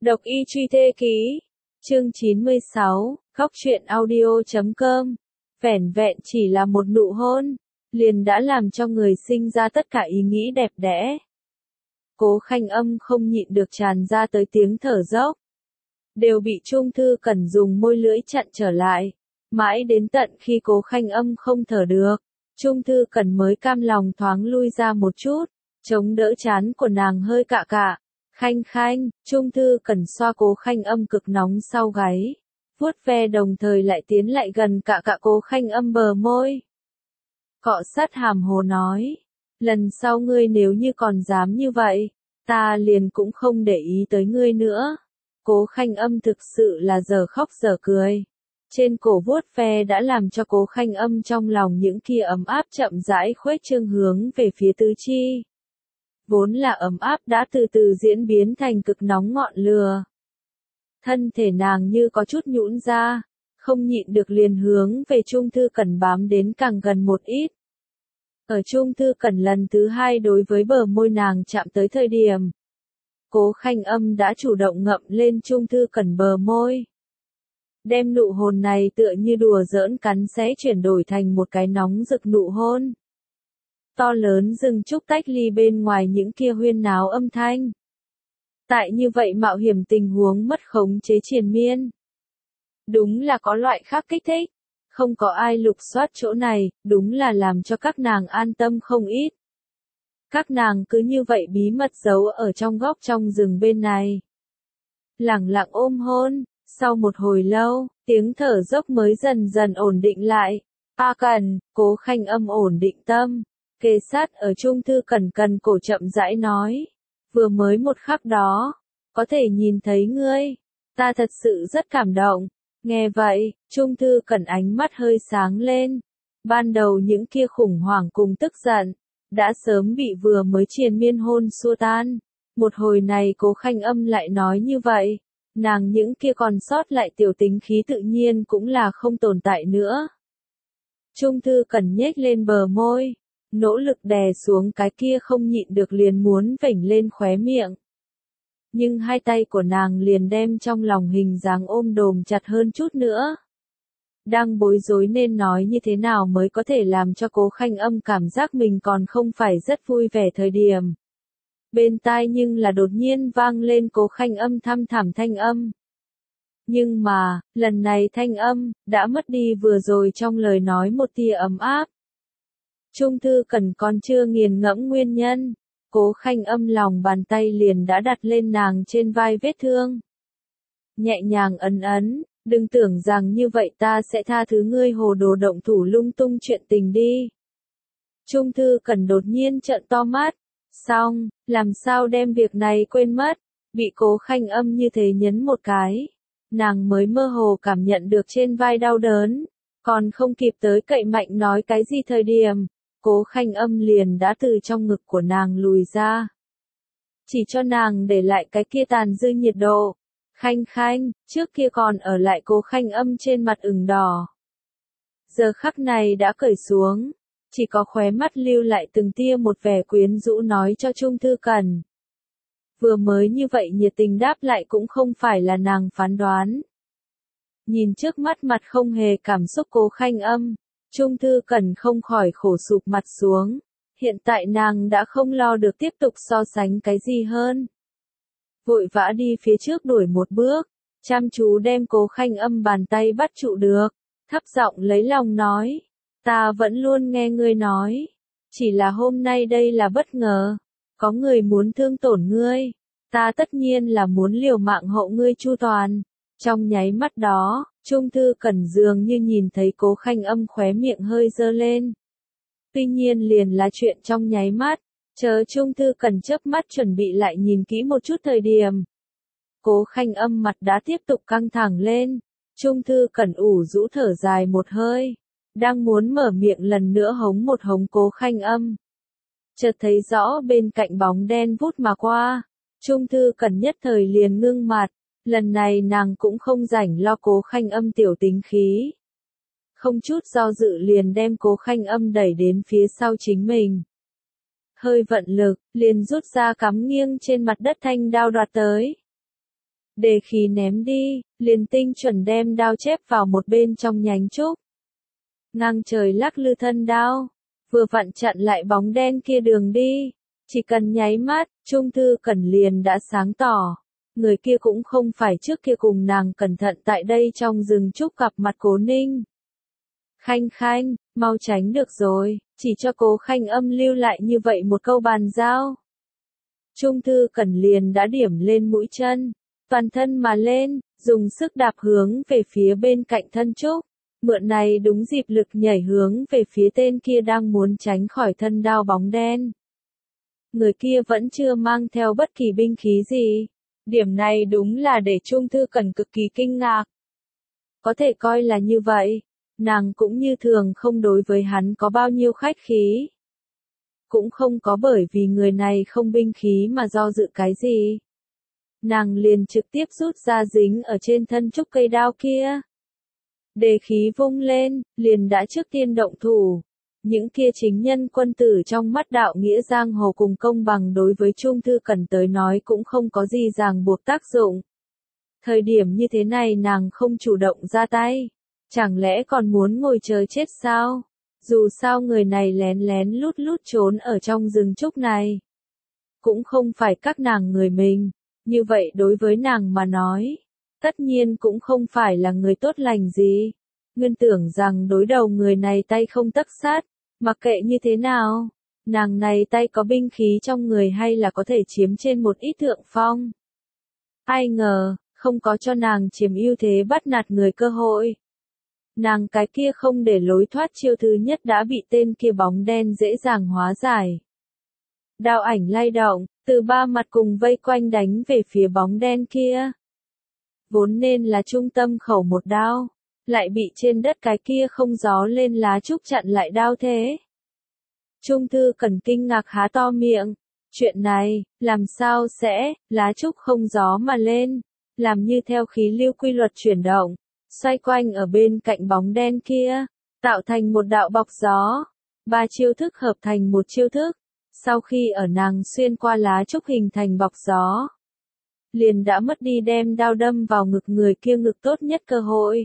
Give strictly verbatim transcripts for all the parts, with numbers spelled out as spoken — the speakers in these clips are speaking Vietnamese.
Độc y truy thê ký, chương chín mươi sáu, góc truyện audio chấm com. Vẻn vẹn chỉ là một nụ hôn, liền đã làm cho người sinh ra tất cả ý nghĩ đẹp đẽ. Cố Khanh Âm không nhịn được tràn ra tới tiếng thở dốc. Đều bị Trung Thư Cẩn dùng môi lưỡi chặn trở lại. Mãi đến tận khi Cố Khanh Âm không thở được, Trung Thư Cẩn mới cam lòng thoáng lui ra một chút, chống đỡ trán của nàng hơi cạ cạ. Khanh khanh, Trung Thư Cẩn xoa Cố Khanh Âm cực nóng sau gáy, vuốt ve đồng thời lại tiến lại gần cạ cạ Cố Khanh Âm bờ môi. Cọ sát hàm hồ nói, lần sau ngươi nếu như còn dám như vậy, ta liền cũng không để ý tới ngươi nữa. Cố Khanh Âm thực sự là giờ khóc giờ cười. Trên cổ vuốt ve đã làm cho Cố Khanh Âm trong lòng những kia ấm áp chậm rãi khuếch trương hướng về phía tứ chi. Vốn là ấm áp đã từ từ diễn biến thành cực nóng ngọn lửa. Thân thể nàng như có chút nhũn ra, không nhịn được liền hướng về Trung Thư Cẩn bám đến càng gần một ít. Ở Trung Thư Cẩn lần thứ hai đối với bờ môi nàng chạm tới thời điểm, Cố Khanh Âm đã chủ động ngậm lên Trung Thư Cẩn bờ môi. Đem nụ hôn này tựa như đùa giỡn cắn xé chuyển đổi thành một cái nóng rực nụ hôn. To lớn rừng trúc tách ly bên ngoài những kia huyên náo âm thanh. Tại như vậy mạo hiểm tình huống mất khống chế triền miên. Đúng là có loại khác kích thích. Không có ai lục soát chỗ này, đúng là làm cho các nàng an tâm không ít. Các nàng cứ như vậy bí mật giấu ở trong góc trong rừng bên này. Lẳng lặng ôm hôn, sau một hồi lâu, tiếng thở dốc mới dần dần ổn định lại. A Cần, Cố Khanh Âm ổn định tâm. Kề sát ở Trung Thư Cẩn cần cổ chậm rãi nói. Vừa mới một khắc đó, có thể nhìn thấy ngươi. Ta thật sự rất cảm động. Nghe vậy, Trung Thư Cẩn ánh mắt hơi sáng lên. Ban đầu những kia khủng hoảng cùng tức giận, đã sớm bị vừa mới triền miên hôn xua tan. Một hồi này Cố Khanh Âm lại nói như vậy. Nàng những kia còn sót lại tiểu tính khí tự nhiên cũng là không tồn tại nữa. Trung Thư Cẩn nhếch lên bờ môi. Nỗ lực đè xuống cái kia không nhịn được liền muốn vểnh lên khóe miệng. Nhưng hai tay của nàng liền đem trong lòng hình dáng ôm đồm chặt hơn chút nữa. Đang bối rối nên nói như thế nào mới có thể làm cho Cố Khanh Âm cảm giác mình còn không phải rất vui vẻ thời điểm. Bên tai nhưng là đột nhiên vang lên Cố Khanh Âm thăm thẳm thanh âm. Nhưng mà, lần này thanh âm, đã mất đi vừa rồi trong lời nói một tia ấm áp. Trung Thư Cẩn còn chưa nghiền ngẫm nguyên nhân, Cố Khanh Âm lòng bàn tay liền đã đặt lên nàng trên vai vết thương. Nhẹ nhàng ấn ấn, đừng tưởng rằng như vậy ta sẽ tha thứ ngươi hồ đồ động thủ lung tung chuyện tình đi. Trung Thư Cẩn đột nhiên trợn to mắt, xong, làm sao đem việc này quên mất, bị Cố Khanh Âm như thế nhấn một cái. Nàng mới mơ hồ cảm nhận được trên vai đau đớn, còn không kịp tới cậy mạnh nói cái gì thời điểm. Cố Khanh Âm liền đã từ trong ngực của nàng lùi ra. Chỉ cho nàng để lại cái kia tàn dư nhiệt độ. Khanh khanh, trước kia còn ở lại Cố Khanh Âm trên mặt ửng đỏ. Giờ khắc này đã cởi xuống. Chỉ có khóe mắt lưu lại từng tia một vẻ quyến rũ nói cho Trung Thư Cẩn. Vừa mới như vậy nhiệt tình đáp lại cũng không phải là nàng phán đoán. Nhìn trước mắt mặt không hề cảm xúc Cố Khanh Âm. Trung Thư Cẩn không khỏi khổ sụp mặt xuống. Hiện tại nàng đã không lo được tiếp tục so sánh cái gì hơn. Vội vã đi phía trước đuổi một bước. Chăm chú đem Cố Khanh Âm bàn tay bắt trụ được. Thấp giọng lấy lòng nói. Ta vẫn luôn nghe ngươi nói. Chỉ là hôm nay đây là bất ngờ. Có người muốn thương tổn ngươi. Ta tất nhiên là muốn liều mạng hộ ngươi chu toàn. Trong nháy mắt đó, Trung Thư Cẩn dường như nhìn thấy Cố Khanh Âm khóe miệng hơi dơ lên. Tuy nhiên liền là chuyện trong nháy mắt, chờ Trung Thư Cẩn chớp mắt chuẩn bị lại nhìn kỹ một chút thời điểm. Cố Khanh Âm mặt đã tiếp tục căng thẳng lên, Trung Thư Cẩn ủ rũ thở dài một hơi, đang muốn mở miệng lần nữa hống một hống Cố Khanh Âm. Chợt thấy rõ bên cạnh bóng đen vút mà qua, Trung Thư Cẩn nhất thời liền ngưng mặt. Lần này nàng cũng không rảnh lo Cố Khanh Âm tiểu tính khí. Không chút do dự liền đem Cố Khanh Âm đẩy đến phía sau chính mình. Hơi vận lực, liền rút ra cắm nghiêng trên mặt đất thanh đao đoạt tới. Đề khí ném đi, liền tinh chuẩn đem đao chép vào một bên trong nhánh trúc. Ngang trời lắc lư thân đao, vừa vặn chặn lại bóng đen kia đường đi. Chỉ cần nháy mắt, Trung Thư Cẩn liền đã sáng tỏ. Người kia cũng không phải trước kia cùng nàng cẩn thận tại đây trong rừng trúc gặp mặt Cố Ninh. Khanh Khanh, mau tránh được rồi, chỉ cho Cố Khanh Âm lưu lại như vậy một câu bàn giao. Trung Thư Cẩn liền đã điểm lên mũi chân, toàn thân mà lên, dùng sức đạp hướng về phía bên cạnh thân trúc. Mượn này đúng dịp lực nhảy hướng về phía tên kia đang muốn tránh khỏi thân đao bóng đen. Người kia vẫn chưa mang theo bất kỳ binh khí gì. Điểm này đúng là để Trung Thư Cẩn cực kỳ kinh ngạc. Có thể coi là như vậy, nàng cũng như thường không đối với hắn có bao nhiêu khách khí. Cũng không có bởi vì người này không binh khí mà do dự cái gì. Nàng liền trực tiếp rút ra dính ở trên thân trúc cây đao kia. Đề khí vung lên, liền đã trước tiên động thủ. Những kia chính nhân quân tử trong mắt đạo nghĩa giang hồ cùng công bằng đối với Trung Thư Cẩn tới nói cũng không có gì ràng buộc tác dụng. Thời điểm như thế này nàng không chủ động ra tay. Chẳng lẽ còn muốn ngồi chờ chết sao? Dù sao người này lén lén lút lút trốn ở trong rừng trúc này. Cũng không phải các nàng người mình. Như vậy đối với nàng mà nói, tất nhiên cũng không phải là người tốt lành gì. Nguyên tưởng rằng đối đầu người này tay không tấc sắt, mặc kệ như thế nào, nàng này tay có binh khí trong người hay là có thể chiếm trên một ít thượng phong. Ai ngờ, không có cho nàng chiếm ưu thế bắt nạt người cơ hội. Nàng cái kia không để lối thoát chiêu thứ nhất đã bị tên kia bóng đen dễ dàng hóa giải. Đao ảnh lay động, từ ba mặt cùng vây quanh đánh về phía bóng đen kia. Vốn nên là trung tâm khẩu một đao, lại bị trên đất cái kia không gió lên lá trúc chặn lại đao thế. Trung Thư Cẩn kinh ngạc há to miệng, chuyện này, làm sao sẽ, lá trúc không gió mà lên, làm như theo khí lưu quy luật chuyển động, xoay quanh ở bên cạnh bóng đen kia, tạo thành một đạo bọc gió, ba chiêu thức hợp thành một chiêu thức. Sau khi ở nàng xuyên qua lá trúc hình thành bọc gió, liền đã mất đi đem đao đâm vào ngực người kia ngực tốt nhất cơ hội.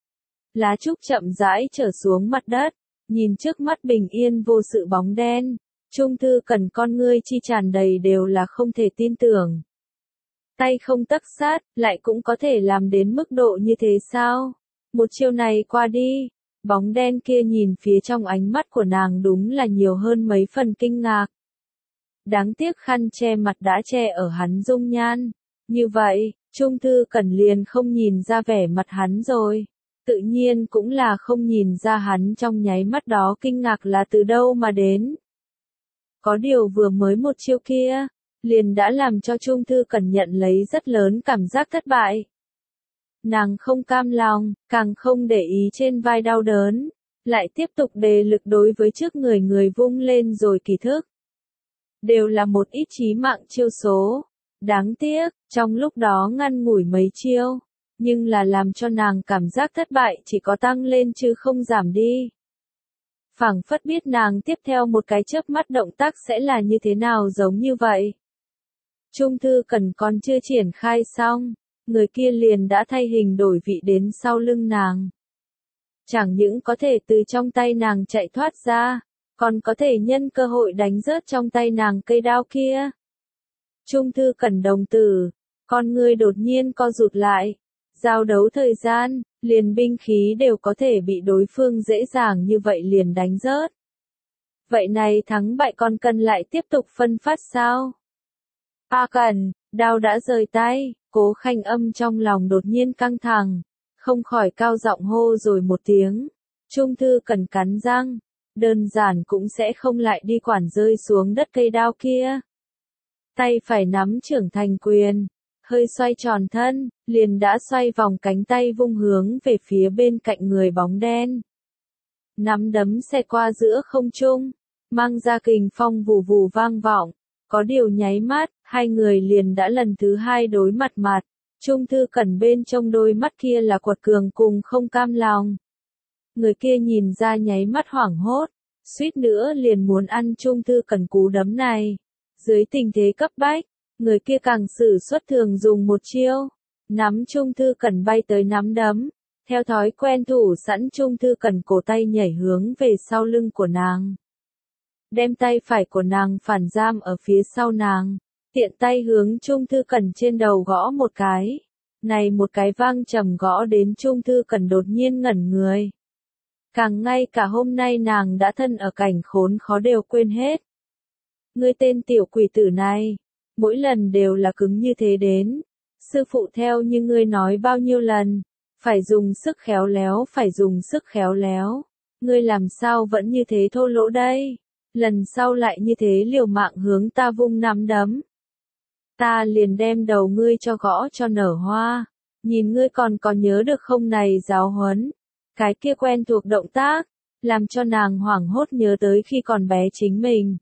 Lá trúc chậm rãi trở xuống mặt đất, nhìn trước mắt bình yên vô sự bóng đen, Trung Thư Cẩn con ngươi chi tràn đầy đều là không thể tin tưởng. Tay không tấc sát, lại cũng có thể làm đến mức độ như thế sao? Một chiêu này qua đi, bóng đen kia nhìn phía trong ánh mắt của nàng đúng là nhiều hơn mấy phần kinh ngạc. Đáng tiếc khăn che mặt đã che ở hắn dung nhan. Như vậy, Trung Thư Cẩn liền không nhìn ra vẻ mặt hắn rồi. Tự nhiên cũng là không nhìn ra hắn trong nháy mắt đó kinh ngạc là từ đâu mà đến. Có điều vừa mới một chiêu kia, liền đã làm cho Trung Thư Cẩn nhận lấy rất lớn cảm giác thất bại. Nàng không cam lòng, càng không để ý trên vai đau đớn, lại tiếp tục đề lực đối với trước người người vung lên rồi kỳ thức. Đều là một ít chí mạng chiêu số. Đáng tiếc, trong lúc đó ngăn ngủi mấy chiêu, nhưng là làm cho nàng cảm giác thất bại chỉ có tăng lên chứ không giảm đi. Phảng phất biết nàng tiếp theo một cái chớp mắt động tác sẽ là như thế nào giống như vậy. Trung Thư Cẩn còn chưa triển khai xong, người kia liền đã thay hình đổi vị đến sau lưng nàng. Chẳng những có thể từ trong tay nàng chạy thoát ra, còn có thể nhân cơ hội đánh rớt trong tay nàng cây đao kia. Trung Thư Cẩn đồng tử, con người đột nhiên co rụt lại. Giao đấu thời gian, liền binh khí đều có thể bị đối phương dễ dàng như vậy liền đánh rớt. Vậy này thắng bại còn cần lại tiếp tục phân phát sao? A Cẩn, đao đã rời tay, Cố Khanh Âm trong lòng đột nhiên căng thẳng, không khỏi cao giọng hô rồi một tiếng. Trung Thư Cẩn cắn răng, đơn giản cũng sẽ không lại đi quản rơi xuống đất cây đao kia. Tay phải nắm trưởng thành quyền, hơi xoay tròn thân, liền đã xoay vòng cánh tay vung hướng về phía bên cạnh người bóng đen. Nắm đấm xẹt qua giữa không trung, mang ra kình phong vù vù vang vọng, có điều nháy mắt, hai người liền đã lần thứ hai đối mặt mặt. Trung Thư Cẩn bên trong đôi mắt kia là quật cường cùng không cam lòng. Người kia nhìn ra nháy mắt hoảng hốt, suýt nữa liền muốn ăn Trung Thư Cẩn cú đấm này. Dưới tình thế cấp bách, người kia càng sử xuất thường dùng một chiêu, Nắm Trung Thư Cần bay tới nắm đấm. Theo thói quen thủ sẵn Trung Thư Cần cổ tay nhảy hướng về sau lưng của nàng. Đem tay phải của nàng phản giam ở phía sau nàng. Tiện tay hướng Trung Thư Cần trên đầu gõ một cái. Này một cái vang trầm gõ đến Trung Thư Cần đột nhiên ngẩn người. Càng ngay cả hôm nay nàng đã thân ở cảnh khốn khó đều quên hết. Ngươi tên tiểu quỷ tử này, mỗi lần đều là cứng như thế đến. Sư phụ theo như ngươi nói bao nhiêu lần, phải dùng sức khéo léo, phải dùng sức khéo léo. Ngươi làm sao vẫn như thế thô lỗ đây? Lần sau lại như thế liều mạng hướng ta vung nắm đấm. Ta liền đem đầu ngươi cho gõ cho nở hoa. Nhìn ngươi còn có nhớ được không này giáo huấn. Cái kia quen thuộc động tác, làm cho nàng hoảng hốt nhớ tới khi còn bé chính mình.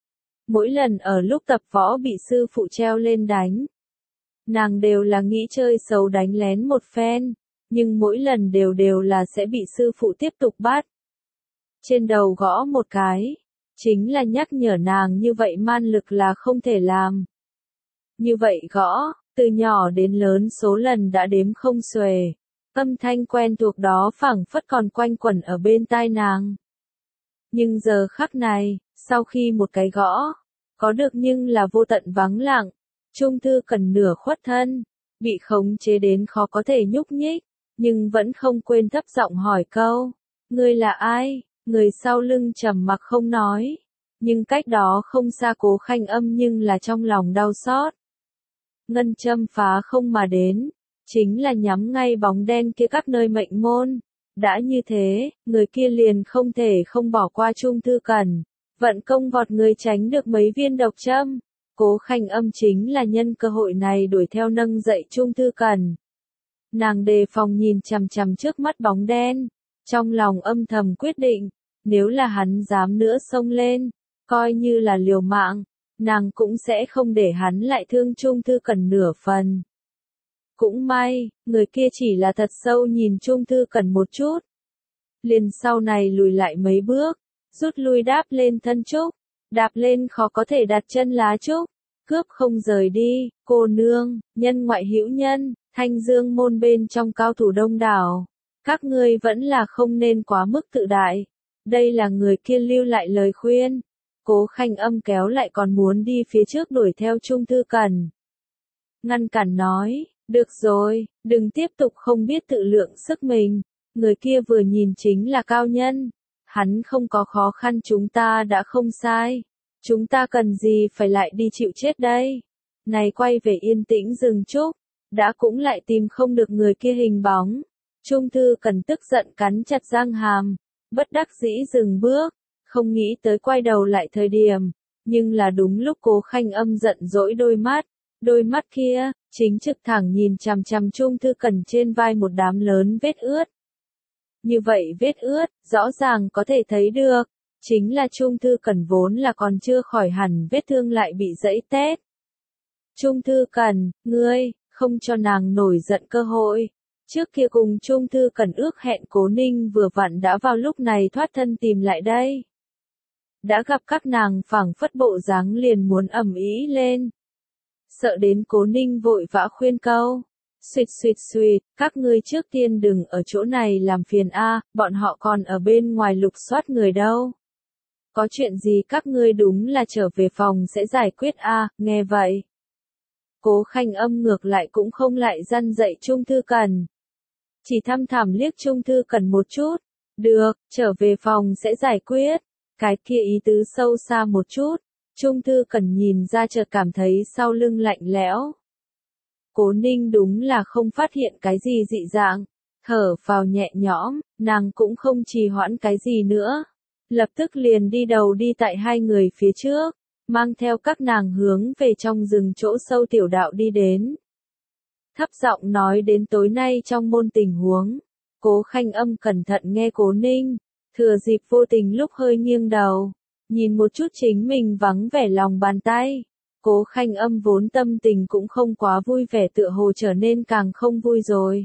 Mỗi lần ở lúc tập võ bị sư phụ treo lên đánh. Nàng đều là nghĩ chơi xấu đánh lén một phen, nhưng mỗi lần đều đều là sẽ bị sư phụ tiếp tục bắt. Trên đầu gõ một cái, chính là nhắc nhở nàng như vậy man lực là không thể làm. Như vậy gõ, từ nhỏ đến lớn số lần đã đếm không xuể. Âm thanh quen thuộc đó phảng phất còn quanh quẩn ở bên tai nàng. Nhưng giờ khắc này, sau khi một cái gõ, có được nhưng là vô tận vắng lặng, Trung Thư Cần nửa khuất thân, bị khống chế đến khó có thể nhúc nhích, nhưng vẫn không quên thấp giọng hỏi câu, ngươi là ai? Người sau lưng trầm mặc không nói, nhưng cách đó không xa Cố Khanh Âm nhưng là trong lòng đau xót. Ngân châm phá không mà đến, chính là nhắm ngay bóng đen kia các nơi mệnh môn. Đã như thế, người kia liền không thể không bỏ qua Trung Thư Cần, vận công vọt người tránh được mấy viên độc châm. Cố Khanh Âm chính là nhân cơ hội này đuổi theo nâng dậy Trung Thư Cần. Nàng đề phòng nhìn chằm chằm trước mắt bóng đen, trong lòng âm thầm quyết định, nếu là hắn dám nữa xông lên, coi như là liều mạng, nàng cũng sẽ không để hắn lại thương Trung Thư Cần nửa phần. Cũng may, người kia chỉ là thật sâu nhìn Trung Thư Cần một chút. Liền sau này lùi lại mấy bước, rút lui đáp lên thân trúc, đạp lên khó có thể đặt chân lá trúc, cướp không rời đi, cô nương, nhân ngoại hữu nhân, Thanh Dương môn bên trong cao thủ đông đảo. Các ngươi vẫn là không nên quá mức tự đại. Đây là người kia lưu lại lời khuyên. Cố Khanh Âm kéo lại còn muốn đi phía trước đuổi theo Trung Thư Cần. Ngăn cản nói, được rồi, đừng tiếp tục không biết tự lượng sức mình. Người kia vừa nhìn chính là cao nhân. Hắn không có khó khăn chúng ta đã không sai. Chúng ta cần gì phải lại đi chịu chết đây. Này quay về yên tĩnh rừng trúc. Đã cũng lại tìm không được người kia hình bóng. Trung Thư Cần tức giận cắn chặt răng hàm. Bất đắc dĩ dừng bước. Không nghĩ tới quay đầu lại thời điểm. Nhưng là đúng lúc Cố Khanh Âm giận dỗi đôi mắt. Đôi mắt kia, chính trực thẳng nhìn chằm chằm Trung Thư Cần trên vai một đám lớn vết ướt. Như vậy vết ướt, rõ ràng có thể thấy được. Chính là Trung Thư Cần vốn là còn chưa khỏi hẳn vết thương lại bị giãy tét. Trung Thư Cần, ngươi, không cho nàng nổi giận cơ hội. Trước kia cùng Trung Thư Cần ước hẹn Cố Ninh vừa vặn đã vào lúc này thoát thân tìm lại đây. Đã gặp các nàng phảng phất bộ dáng liền muốn ầm ĩ lên. Sợ đến Cố Ninh vội vã khuyên câu. Xuyệt xuyệt xuyệt, các ngươi trước tiên đừng ở chỗ này làm phiền a, bọn họ còn ở bên ngoài lục soát người đâu. Có chuyện gì các ngươi đúng là trở về phòng sẽ giải quyết a, nghe vậy. Cố Khanh Âm ngược lại cũng không lại răn dạy Trung Thư Cần. Chỉ thăm thẳm liếc Trung Thư Cần một chút. Được, trở về phòng sẽ giải quyết. Cái kia ý tứ sâu xa một chút. Trung Thư Cần nhìn ra chợt cảm thấy sau lưng lạnh lẽo. Cố Ninh đúng là không phát hiện cái gì dị dạng. Thở vào nhẹ nhõm, nàng cũng không trì hoãn cái gì nữa. Lập tức liền đi đầu đi tại hai người phía trước. Mang theo các nàng hướng về trong rừng chỗ sâu tiểu đạo đi đến. Thấp giọng nói đến tối nay trong môn tình huống. Cố Khanh Âm cẩn thận nghe Cố Ninh. Thừa dịp vô tình lúc hơi nghiêng đầu. Nhìn một chút chính mình vắng vẻ lòng bàn tay. Cố Khanh Âm vốn tâm tình cũng không quá vui vẻ tựa hồ trở nên càng không vui rồi.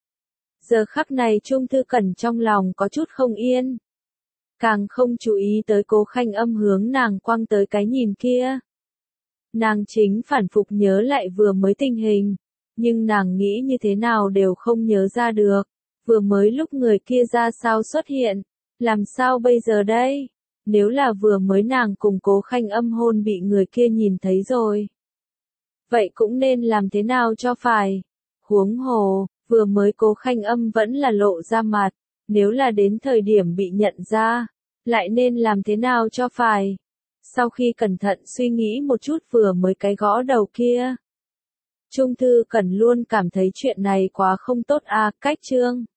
Giờ khắc này Trung Thư Cần trong lòng có chút không yên. Càng không chú ý tới Cố Khanh Âm hướng nàng quăng tới cái nhìn kia. Nàng chính phản phục nhớ lại vừa mới tình hình. Nhưng nàng nghĩ như thế nào đều không nhớ ra được. Vừa mới lúc người kia ra sao xuất hiện, làm sao bây giờ đây? Nếu là vừa mới nàng cùng Cố Khanh Âm hôn bị người kia nhìn thấy rồi. Vậy cũng nên làm thế nào cho phải? Huống hồ, vừa mới Cố Khanh Âm vẫn là lộ ra mặt, nếu là đến thời điểm bị nhận ra, lại nên làm thế nào cho phải? Sau khi cẩn thận suy nghĩ một chút vừa mới cái gõ đầu kia, Trung Thư Cẩn luôn cảm thấy chuyện này quá không tốt à, cách Trương